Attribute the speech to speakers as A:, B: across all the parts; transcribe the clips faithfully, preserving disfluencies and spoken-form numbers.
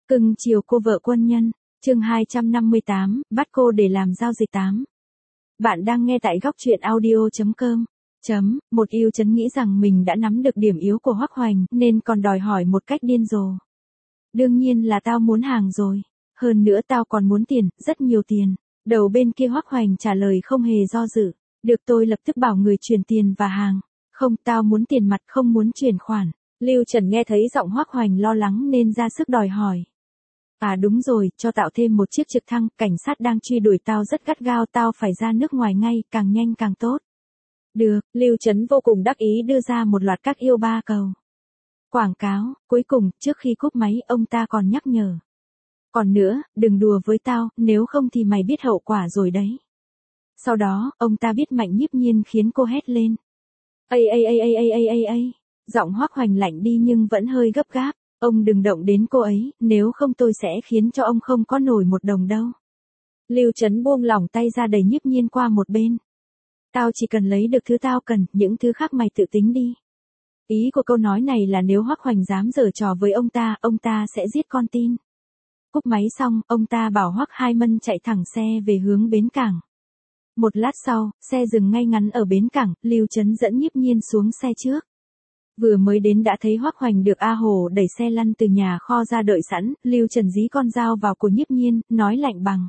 A: Cưng chiều cô vợ quân nhân, chương hai trăm năm mươi tám, bắt cô để làm giao dịch tám. Bạn đang nghe tại góc truyện audio chấm com. Chấm, một yêu chấn nghĩ rằng mình đã nắm được điểm yếu của Hoắc Hoành nên còn đòi hỏi một cách điên rồ. Đương nhiên là tao muốn hàng rồi. Hơn nữa tao còn muốn tiền, rất nhiều tiền. Đầu bên kia Hoắc Hoành trả lời không hề do dự. Được, tôi lập tức bảo người chuyển tiền và hàng. Không, tao muốn tiền mặt, không muốn chuyển khoản. Lưu Trần nghe thấy giọng Hoắc Hoành lo lắng nên ra sức đòi hỏi. À đúng rồi, cho tạo thêm một chiếc trực thăng, cảnh sát đang truy đuổi tao rất gắt gao, tao phải ra nước ngoài ngay, càng nhanh càng tốt. Được, Lưu Trấn vô cùng đắc ý đưa ra một loạt các yêu ba cầu. Quảng cáo, cuối cùng, trước khi cúp máy, ông ta còn nhắc nhở. Còn nữa, đừng đùa với tao, nếu không thì mày biết hậu quả rồi đấy. Sau đó, ông ta biết Mạnh Nhiếp Nhiên khiến cô hét lên. Ây ây ây ây ây ây ây ây, giọng Hoắc Hoành lạnh đi nhưng vẫn hơi gấp gáp. Ông đừng động đến cô ấy, nếu không tôi sẽ khiến cho ông không có nổi một đồng đâu. Lưu Trấn buông lỏng tay ra đẩy Nhiếp Nhiên qua một bên. Tao chỉ cần lấy được thứ tao cần, những thứ khác mày tự tính đi. Ý của câu nói này là nếu Hoắc Hoành dám giở trò với ông ta, ông ta sẽ giết con tin. Cúp máy xong, ông ta bảo Hoắc Hai Mân chạy thẳng xe về hướng bến cảng. Một lát sau, xe dừng ngay ngắn ở bến cảng, Lưu Trấn dẫn Nhiếp Nhiên xuống xe trước. Vừa mới đến đã thấy Hoắc Hoành được A Hồ đẩy xe lăn từ nhà kho ra đợi sẵn, Lưu Trần dí con dao vào cổ Nhiếp Nhiên, nói lạnh bằng.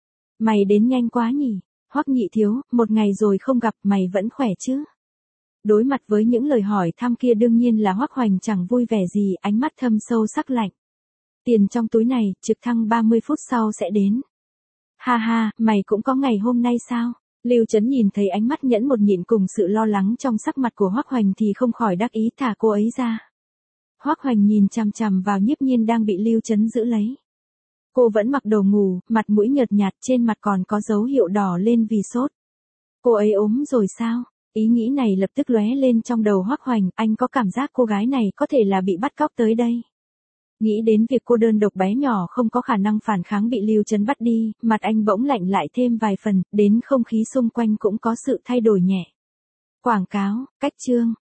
A: Mày đến nhanh quá nhỉ, Hoắc nhị thiếu, một ngày rồi không gặp, mày vẫn khỏe chứ? Đối mặt với những lời hỏi thăm kia đương nhiên là Hoắc Hoành chẳng vui vẻ gì, ánh mắt thâm sâu sắc lạnh. Tiền trong túi này, trực thăng ba mươi phút sau sẽ đến. Ha ha, mày cũng có ngày hôm nay sao? Lưu Trấn nhìn thấy ánh mắt nhẫn một nhịn cùng sự lo lắng trong sắc mặt của Hoắc Hoành thì không khỏi đắc ý thả cô ấy ra. Hoắc Hoành nhìn chằm chằm vào Nhiếp Nhiên đang bị Lưu Trấn giữ lấy. Cô vẫn mặc đồ ngủ, mặt mũi nhợt nhạt, trên mặt còn có dấu hiệu đỏ lên vì sốt. Cô ấy ốm rồi sao? Ý nghĩ này lập tức lóe lên trong đầu Hoắc Hoành, anh có cảm giác cô gái này có thể là bị bắt cóc tới đây. Nghĩ đến việc cô đơn độc bé nhỏ không có khả năng phản kháng bị Lưu Trấn bắt đi, mặt anh bỗng lạnh lại thêm vài phần, đến không khí xung quanh cũng có sự thay đổi nhẹ. Quảng cáo, cách chương,